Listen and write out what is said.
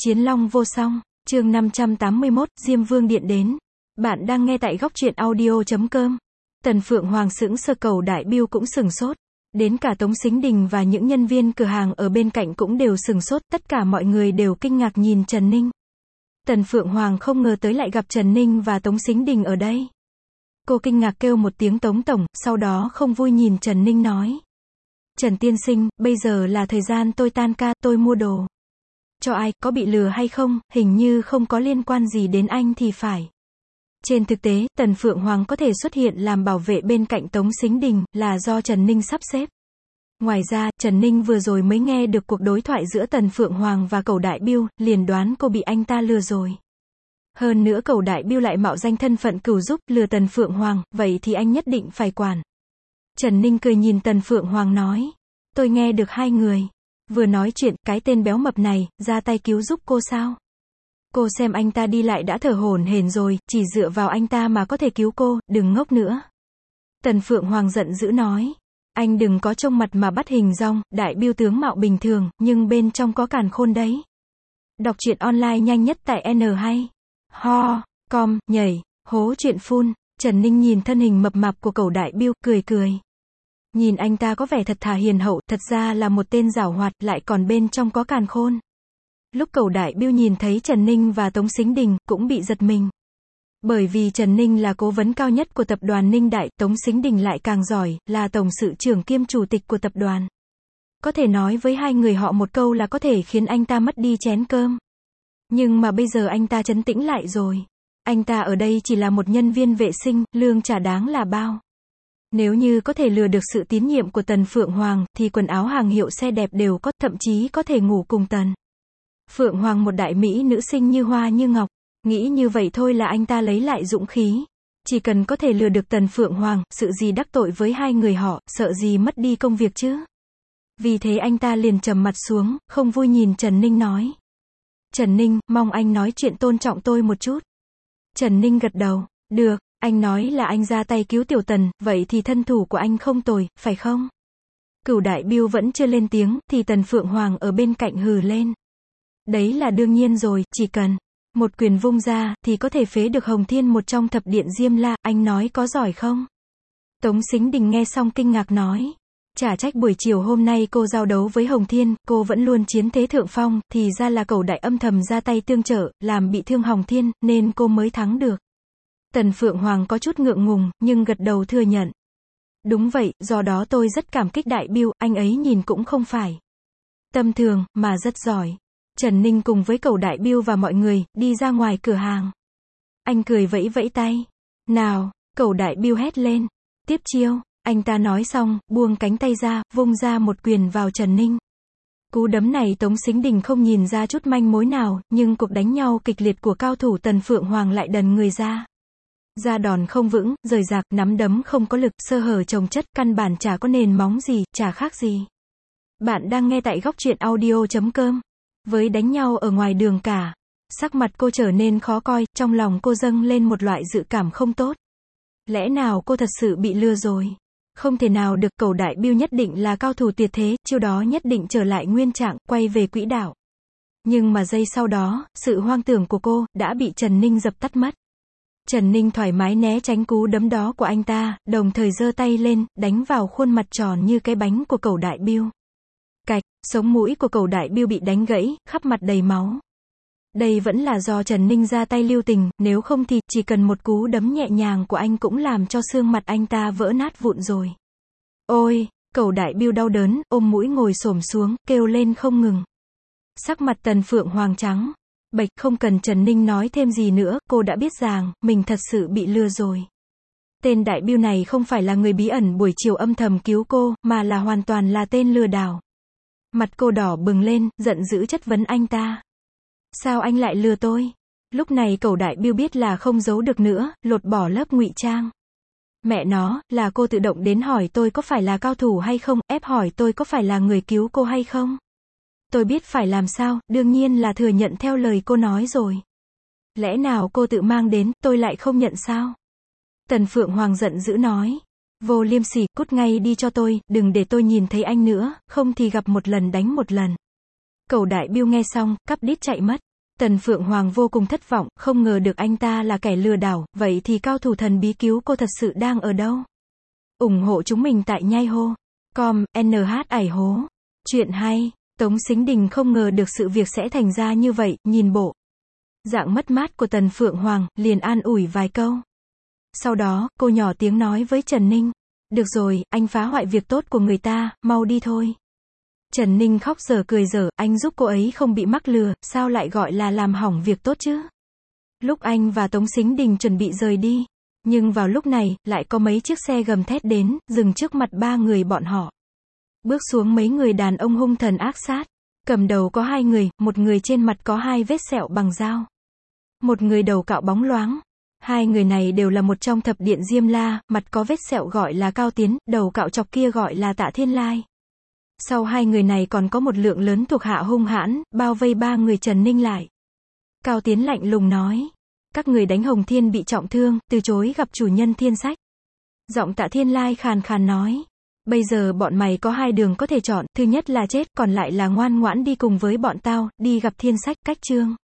Chiến Long vô song, chương 581, Diêm Vương Điện đến. Bạn đang nghe tại góc truyện audio.com. Tần Phượng Hoàng sững sờ, Cầu Đại Biêu cũng sừng sốt. Đến cả Tống Sính Đình và những nhân viên cửa hàng ở bên cạnh cũng đều sừng sốt, tất cả mọi người đều kinh ngạc nhìn Trần Ninh. Tần Phượng Hoàng không ngờ tới lại gặp Trần Ninh và Tống Sính Đình ở đây. Cô kinh ngạc kêu một tiếng Tống Tổng, sau đó không vui nhìn Trần Ninh nói. Trần Tiên Sinh, bây giờ là thời gian tôi tan ca, tôi mua đồ. Cho ai, có bị lừa hay không, hình như không có liên quan gì đến anh thì phải. Trên thực tế, Tần Phượng Hoàng có thể xuất hiện làm bảo vệ bên cạnh Tống Sính Đình, là do Trần Ninh sắp xếp. Ngoài ra, Trần Ninh vừa rồi mới nghe được cuộc đối thoại giữa Tần Phượng Hoàng và Cầu Đại Biêu, liền đoán cô bị anh ta lừa rồi. Hơn nữa Cầu Đại Biêu lại mạo danh thân phận cừu giúp, lừa Tần Phượng Hoàng, vậy thì anh nhất định phải quản. Trần Ninh cười nhìn Tần Phượng Hoàng nói. Tôi nghe được hai người vừa nói chuyện, cái tên béo mập này, ra tay cứu giúp cô sao? Cô xem anh ta đi lại đã thở hổn hển rồi, chỉ dựa vào anh ta mà có thể cứu cô, đừng ngốc nữa. Tần Phượng Hoàng giận dữ nói. Anh đừng có trông mặt mà bắt hình dong, Đại Biêu tướng mạo bình thường, nhưng bên trong có càn khôn đấy. Đọc truyện online nhanh nhất tại N hay. Ho, com, nhảy, hố chuyện phun. Trần Ninh nhìn thân hình mập mạp của Cầu Đại Biêu, cười cười. Nhìn anh ta có vẻ thật thà hiền hậu, thật ra là một tên giảo hoạt, lại còn bên trong có càn khôn. Lúc Cầu Đại Biêu nhìn thấy Trần Ninh và Tống Sính Đình, cũng bị giật mình. Bởi vì Trần Ninh là cố vấn cao nhất của tập đoàn Ninh Đại, Tống Sính Đình lại càng giỏi, là tổng sự trưởng kiêm chủ tịch của tập đoàn. Có thể nói với hai người họ một câu là có thể khiến anh ta mất đi chén cơm. Nhưng mà bây giờ anh ta trấn tĩnh lại rồi. Anh ta ở đây chỉ là một nhân viên vệ sinh, lương chả đáng là bao. Nếu như có thể lừa được sự tín nhiệm của Tần Phượng Hoàng, thì quần áo hàng hiệu xe đẹp đều có, thậm chí có thể ngủ cùng Tần Phượng Hoàng một đại mỹ nữ sinh như hoa như ngọc. Nghĩ như vậy thôi là anh ta lấy lại dũng khí. Chỉ cần có thể lừa được Tần Phượng Hoàng, sự gì đắc tội với hai người họ, sợ gì mất đi công việc chứ. Vì thế anh ta liền trầm mặt xuống, không vui nhìn Trần Ninh nói. Trần Ninh, mong anh nói chuyện tôn trọng tôi một chút. Trần Ninh gật đầu. Được. Anh nói là anh ra tay cứu Tiểu Tần, vậy thì thân thủ của anh không tồi, phải không? Cửu Đại Biêu vẫn chưa lên tiếng, thì Tần Phượng Hoàng ở bên cạnh hừ lên. Đấy là đương nhiên rồi, chỉ cần một quyền vung ra, thì có thể phế được Hồng Thiên một trong thập điện Diêm La, anh nói có giỏi không? Tống Sính Đình nghe xong kinh ngạc nói. Chả trách buổi chiều hôm nay cô giao đấu với Hồng Thiên, cô vẫn luôn chiến thế thượng phong, thì ra là Cầu Đại âm thầm ra tay tương trợ, làm bị thương Hồng Thiên, nên cô mới thắng được. Tần Phượng Hoàng có chút ngượng ngùng, nhưng gật đầu thừa nhận. Đúng vậy, do đó tôi rất cảm kích Đại Biêu, anh ấy nhìn cũng không phải tầm thường, mà rất giỏi. Trần Ninh cùng với Cầu Đại Biêu và mọi người, đi ra ngoài cửa hàng. Anh cười vẫy vẫy tay. Nào, Cầu Đại Biêu hét lên. Tiếp chiêu, anh ta nói xong, buông cánh tay ra, vung ra một quyền vào Trần Ninh. Cú đấm này Tống Sính Đình không nhìn ra chút manh mối nào, nhưng cuộc đánh nhau kịch liệt của cao thủ Tần Phượng Hoàng lại đần người ra. Ra đòn không vững, rời rạc, nắm đấm không có lực, sơ hở chồng chất, căn bản chả có nền móng gì, chả khác gì. Bạn đang nghe tại góc truyện audio.com. Với đánh nhau ở ngoài đường cả, sắc mặt cô trở nên khó coi, trong lòng cô dâng lên một loại dự cảm không tốt. Lẽ nào cô thật sự bị lừa rồi? Không thể nào được, Cầu Đại Biêu nhất định là cao thủ tuyệt thế, chiêu đó nhất định trở lại nguyên trạng, quay về quỹ đạo. Nhưng mà giây sau đó, sự hoang tưởng của cô đã bị Trần Ninh dập tắt mất. Trần Ninh thoải mái né tránh cú đấm đó của anh ta, đồng thời giơ tay lên, đánh vào khuôn mặt tròn như cái bánh của Cầu Đại Biêu. Cạch, sống mũi của Cầu Đại Biêu bị đánh gãy, khắp mặt đầy máu. Đây vẫn là do Trần Ninh ra tay lưu tình, nếu không thì, chỉ cần một cú đấm nhẹ nhàng của anh cũng làm cho xương mặt anh ta vỡ nát vụn rồi. Ôi, Cầu Đại Biêu đau đớn, ôm mũi ngồi xổm xuống, kêu lên không ngừng. Sắc mặt Tần Phượng Hoàng trắng bệch, không cần Trần Ninh nói thêm gì nữa, cô đã biết rằng, mình thật sự bị lừa rồi. Tên Đại Biêu này không phải là người bí ẩn buổi chiều âm thầm cứu cô, mà là hoàn toàn là tên lừa đảo. Mặt cô đỏ bừng lên, giận dữ chất vấn anh ta. Sao anh lại lừa tôi? Lúc này Cầu Đại Biêu biết là không giấu được nữa, lột bỏ lớp ngụy trang. Mẹ nó, là cô tự động đến hỏi tôi có phải là cao thủ hay không, ép hỏi tôi có phải là người cứu cô hay không. Tôi biết phải làm sao, đương nhiên là thừa nhận theo lời cô nói rồi. Lẽ nào cô tự mang đến, tôi lại không nhận sao? Tần Phượng Hoàng giận dữ nói. Vô liêm sỉ, cút ngay đi cho tôi, đừng để tôi nhìn thấy anh nữa, không thì gặp một lần đánh một lần. Cầu Đại Biêu nghe xong, cắp đít chạy mất. Tần Phượng Hoàng vô cùng thất vọng, không ngờ được anh ta là kẻ lừa đảo, vậy thì cao thủ thần bí cứu cô thật sự đang ở đâu? Ủng hộ chúng mình tại nhai hô. Com, NH ải hố. Chuyện hay, Tống Sính Đình không ngờ được sự việc sẽ thành ra như vậy, nhìn bộ dạng mất mát của Tần Phượng Hoàng, liền an ủi vài câu. Sau đó, cô nhỏ tiếng nói với Trần Ninh. Được rồi, anh phá hoại việc tốt của người ta, mau đi thôi. Trần Ninh khóc dở cười dở, anh giúp cô ấy không bị mắc lừa, sao lại gọi là làm hỏng việc tốt chứ? Lúc anh và Tống Sính Đình chuẩn bị rời đi, nhưng vào lúc này, lại có mấy chiếc xe gầm thét đến, dừng trước mặt ba người bọn họ. Bước xuống mấy người đàn ông hung thần ác sát. Cầm đầu có hai người, một người trên mặt có hai vết sẹo bằng dao. Một người đầu cạo bóng loáng. Hai người này đều là một trong thập điện Diêm La, mặt có vết sẹo gọi là Cao Tiến, đầu cạo chọc kia gọi là Tạ Thiên Lai. Sau hai người này còn có một lượng lớn thuộc hạ hung hãn, bao vây ba người Trần Ninh lại. Cao Tiến lạnh lùng nói. Các người đánh Hồng Thiên bị trọng thương, từ chối gặp chủ nhân Thiên Sách. Giọng Tạ Thiên Lai khàn khàn nói. Bây giờ bọn mày có hai đường có thể chọn, thứ nhất là chết, còn lại là ngoan ngoãn đi cùng với bọn tao, đi gặp Thiên Sách, cách chương.